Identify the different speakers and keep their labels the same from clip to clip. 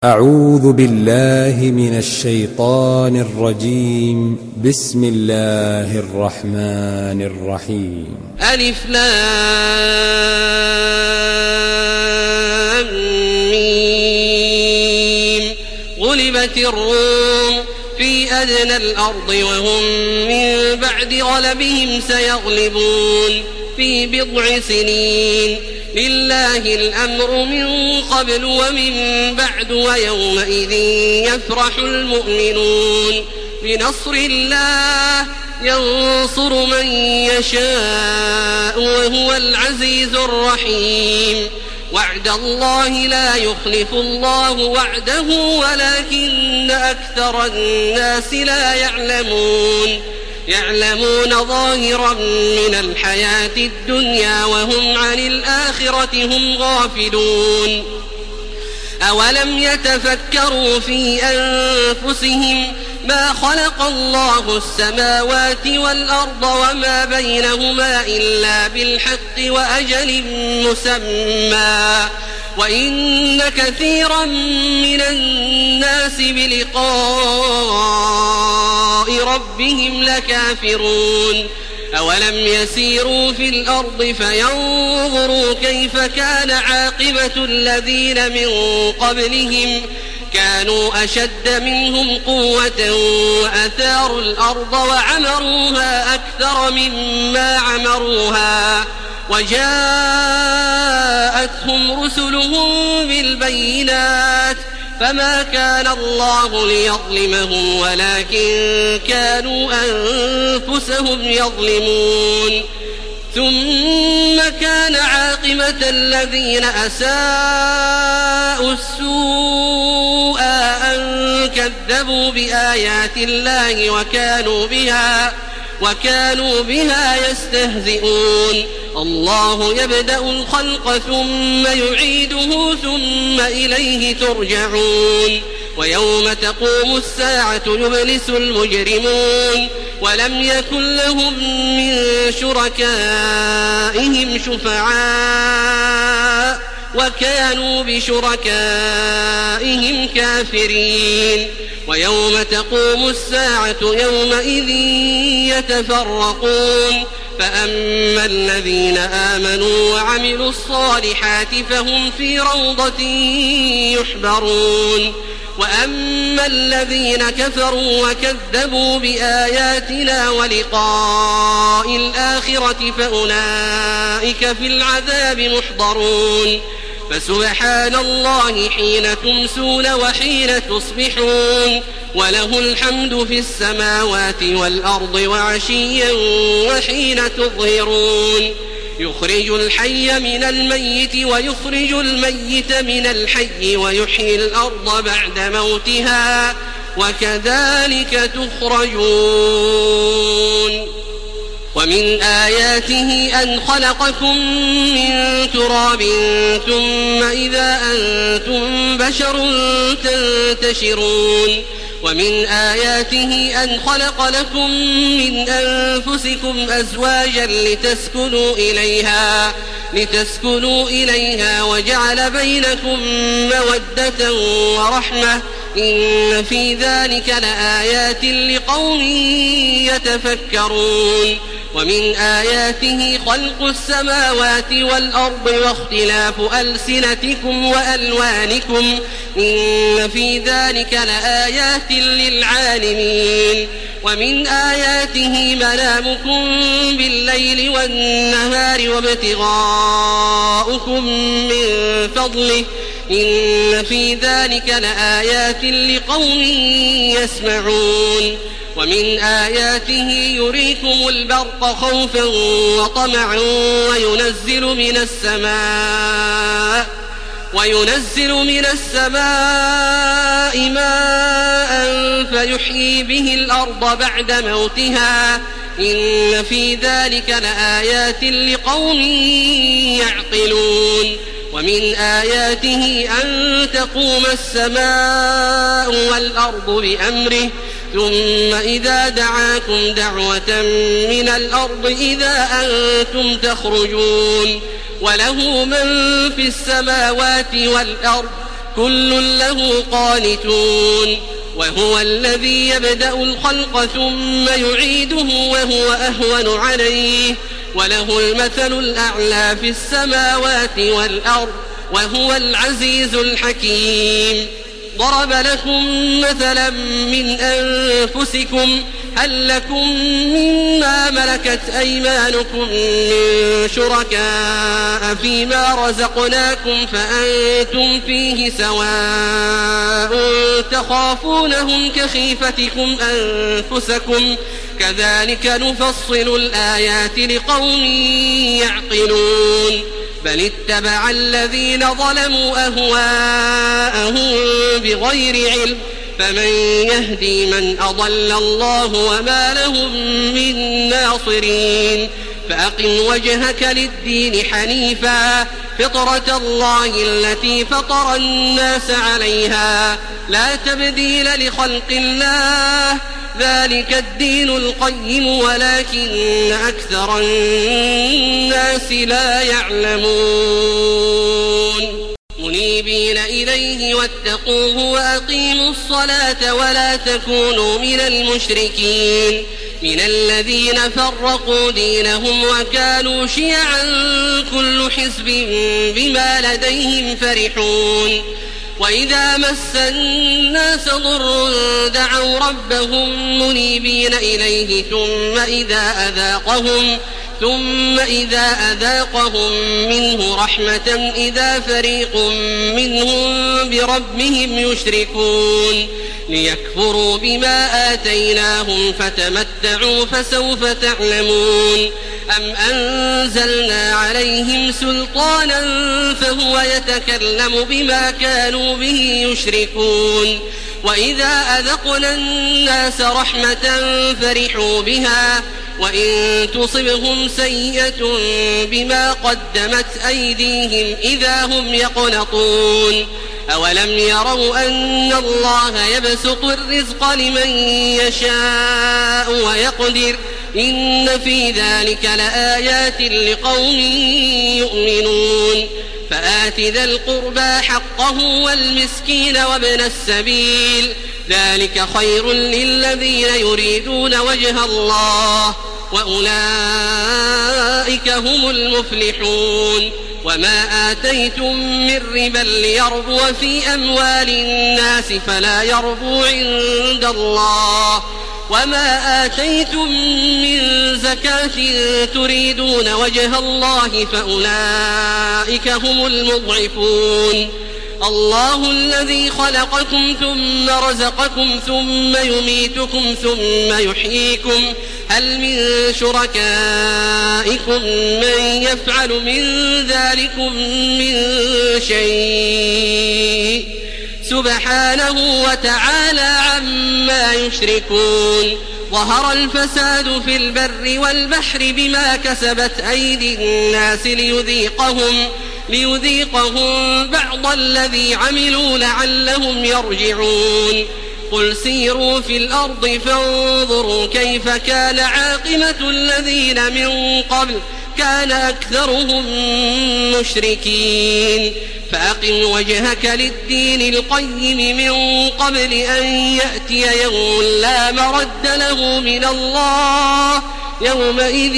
Speaker 1: أعوذ بالله من الشيطان الرجيم. بسم الله الرحمن الرحيم.
Speaker 2: ألف لام ميم. غلبت الروم في أدنى الأرض وهم من بعد غلبهم سيغلبون في بضع سنين. لله الأمر من قبل ومن بعد ويومئذ يفرح المؤمنون بنصر الله ينصر من يشاء وهو العزيز الرحيم. وعد الله لا يخلف الله وعده ولكن أكثر الناس لا يعلمون ظاهرا من الحياة الدنيا وهم عن الآخرة هم غافلون. أولم يتفكروا في أنفسهم ما خلق الله السماوات والأرض وما بينهما إلا بالحق وأجل مسمى وإن كثيرا من الناس بلقاء ربهم لكافرون. أولم يسيروا في الأرض فينظروا كيف كان عاقبة الذين من قبلهم كانوا أشد منهم قوة وأثاروا الأرض وعمروها أكثر مما عمروها وجاءتهم رسلهم بالبينات فما كان الله ليظلمهم ولكن كانوا أنفسهم يظلمون. ثم كان عاقبة الذين أساءوا السوء أن كذبوا بآيات الله وكانوا بها يستهزئون. الله يبدأ الخلق ثم يعيده ثم إليه ترجعون. ويوم تقوم الساعة يبلس المجرمون ولم يكن لهم من شركائهم شفعاء وكانوا بشركائهم كافرين. ويوم تقوم الساعة يومئذ يتفرقون فأما الذين آمنوا وعملوا الصالحات فهم في روضة يحبرون وأما الذين كفروا وكذبوا بآياتنا ولقاء الآخرة فأولئك في العذاب محضرون. فسبحان الله حين تمسون وحين تصبحون وله الحمد في السماوات والأرض وعشيا وحين تظهرون. يخرج الحي من الميت ويخرج الميت من الحي ويحيي الأرض بعد موتها وكذلك تخرجون. ومن آياته أن خلقكم من تراب ثم إذا أنتم بشر تنتشرون. ومن آياته أن خلق لكم من أنفسكم أزواجا لتسكنوا إليها وجعل بينكم مودة ورحمة إن في ذلك لآيات لقوم يتفكرون. ومن آياته خلق السماوات والأرض واختلاف ألسنتكم وألوانكم إن في ذلك لآيات للعالمين. ومن آياته منامكم بالليل والنهار وابتغاؤكم من فضله إن في ذلك لآيات لقوم يسمعون. ومن آياته يريكم البرق خوفا وطمعا وينزل من السماء ماء فيحيي به الأرض بعد موتها إن في ذلك لآيات لقوم يعقلون. ومن آياته أن تقوم السماء والأرض بأمره ثم إذا دعاكم دعوة من الأرض إذا أنتم تخرجون. وله من في السماوات والأرض كل له قانتون وهو الذي يبدأ الخلق ثم يعيده وهو أهون عليه وله المثل الأعلى في السماوات والأرض وهو العزيز الحكيم ضرب لكم مثلا من أنفسكم هل لكم مما ملكت أيمانكم من شركاء فيما رزقناكم فأنتم فيه سواء تخافونهم كخيفتكم أنفسكم كذلك نفصل الآيات لقوم يعقلون بل اتبع الذين ظلموا أهواءهم بغير علم فمن يهدي من أضل الله وما لهم من ناصرين فأقم وجهك للدين حنيفا فطرة الله التي فطر الناس عليها لا تبديل لخلق الله ذلك الدين القيم ولكن أكثر الناس لا يعلمون منيبين إليه واتقوه وأقيموا الصلاة ولا تكونوا من المشركين من الذين فرقوا دينهم وكانوا شيعا كل حزب بما لديهم فرحون وإذا مس الناس ضر دعوا ربهم منيبين إليه ثم إذا أذاقهم منه رحمة إذا فريق منهم بربهم يشركون ليكفروا بما آتيناهم فتمتعوا فسوف تعلمون أم أنزلنا عليهم سلطانا فهو يتكلم بما كانوا به يشركون وإذا أذقنا الناس رحمة فرحوا بها وإن تصبهم سيئة بما قدمت أيديهم إذا هم يقنطون أولم يروا أن الله يبسط الرزق لمن يشاء ويقدر إن في ذلك لآيات لقوم يؤمنون فآت ذا القربى حقه والمسكين وابن السبيل ذلك خير للذين يريدون وجه الله وأولئك هم المفلحون وما آتيتم من ربا ليربو في أموال الناس فلا يربو عند الله وما آتيتم من زكاة تريدون وجه الله فأولئك هم المضعفون الله الذي خلقكم ثم رزقكم ثم يميتكم ثم يحييكم هل من شركائكم من يفعل من ذلكم من شيء سبحانه وتعالى عما يشركون ظهر الفساد في البر والبحر بما كسبت أيدي الناس ليذيقهم بعض الذي عملوا لعلهم يرجعون قل سيروا في الأرض فانظروا كيف كان عاقبة الذين من قبل كان أكثرهم مشركين فأقم وجهك للدين القيم من قبل أن يأتي يوم لا مرد له من الله يومئذ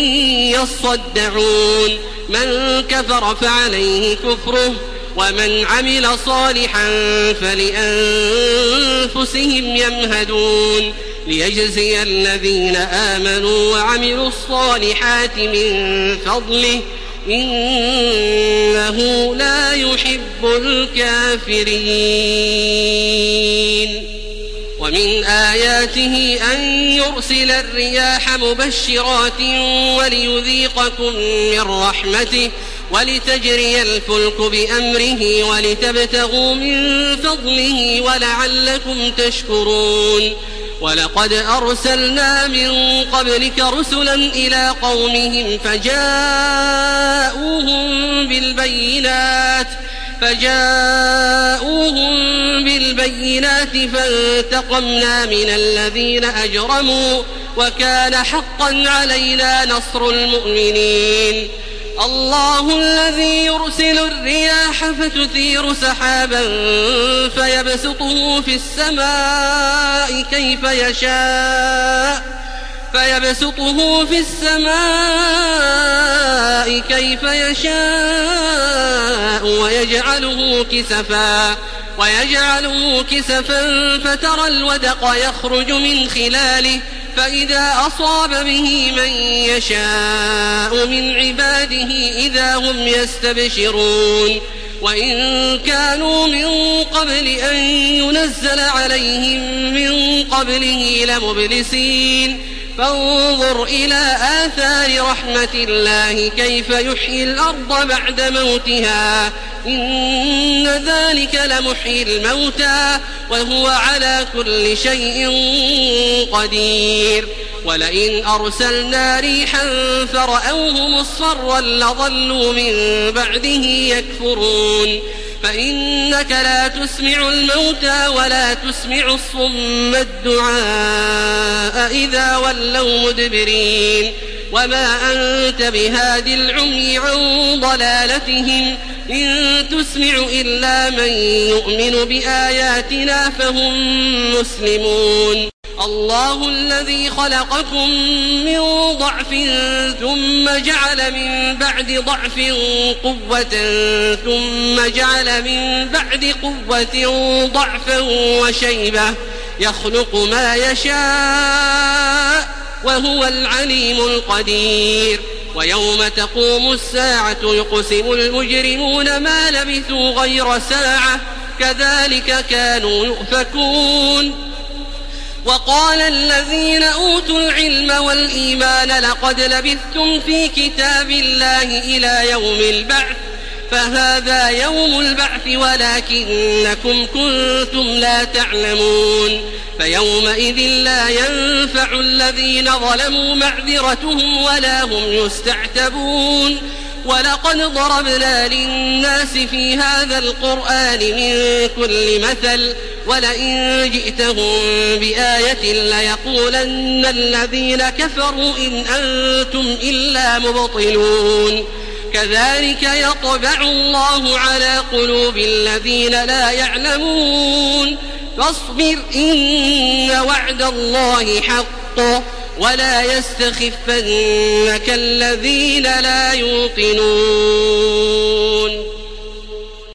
Speaker 2: يصدعون من كفر فعليه كفره ومن عمل صالحا فلأنفسهم يمهدون ليجزي الذين آمنوا وعملوا الصالحات من فضله إنه لا يحب الكافرين ومن آياته أن يرسل الرياح مبشرات وليذيقكم من رحمته ولتجري الفلك بأمره ولتبتغوا من فضله ولعلكم تشكرون ولقد أرسلنا من قبلك رسلا إلى قومهم فجاءوهم بالبينات فانتقمنا من الذين أجرموا وكان حقا علينا نصر المؤمنين الله الذي يرسل الرياح فتثير سحابا فيبسطه في السماء كيف يشاء ويجعله كسفا فترى الودق يخرج من خلاله فإذا أصاب به من يشاء من عباده إذا هم يستبشرون وإن كانوا من قبل أن ينزل عليهم من قبله لمبلسين فانظر إلى آثار رحمة الله كيف يحيي الأرض بعد موتها إن ذلك لمحيي الموتى وهو على كل شيء قدير ولئن أرسلنا ريحا فرأوه مصفرا لظلوا من بعده يكفرون فإنك لا تسمع الموتى ولا تسمع الصم الدعاء إذا ولوا مدبرين وما أنت بهاد العمي عن ضلالتهم إن تسمع إلا من يؤمن بآياتنا فهم مسلمون الله الذي خلقكم من ضعف ثم جعل من بعد ضعف قوة ثم جعل من بعد قوة ضعفا وشيبة يخلق ما يشاء وهو العليم القدير ويوم تقوم الساعة يقسم المجرمون ما لبثوا غير ساعة كذلك كانوا يؤفكون وقال الذين أوتوا العلم والإيمان لقد لبثتم في كتاب الله إلى يوم البعث فهذا يوم البعث ولكنكم كنتم لا تعلمون فيومئذ لا ينفع الذين ظلموا معذرتهم ولا هم يستعتبون ولقد ضربنا للناس في هذا القرآن من كل مثل ولئن جئتهم بآية ليقولن الذين كفروا إن أنتم إلا مبطلون كذلك يطبع الله على قلوب الذين لا يعلمون فاصبر إن وعد الله حق ولا يستخفنك الذين لا يوقنون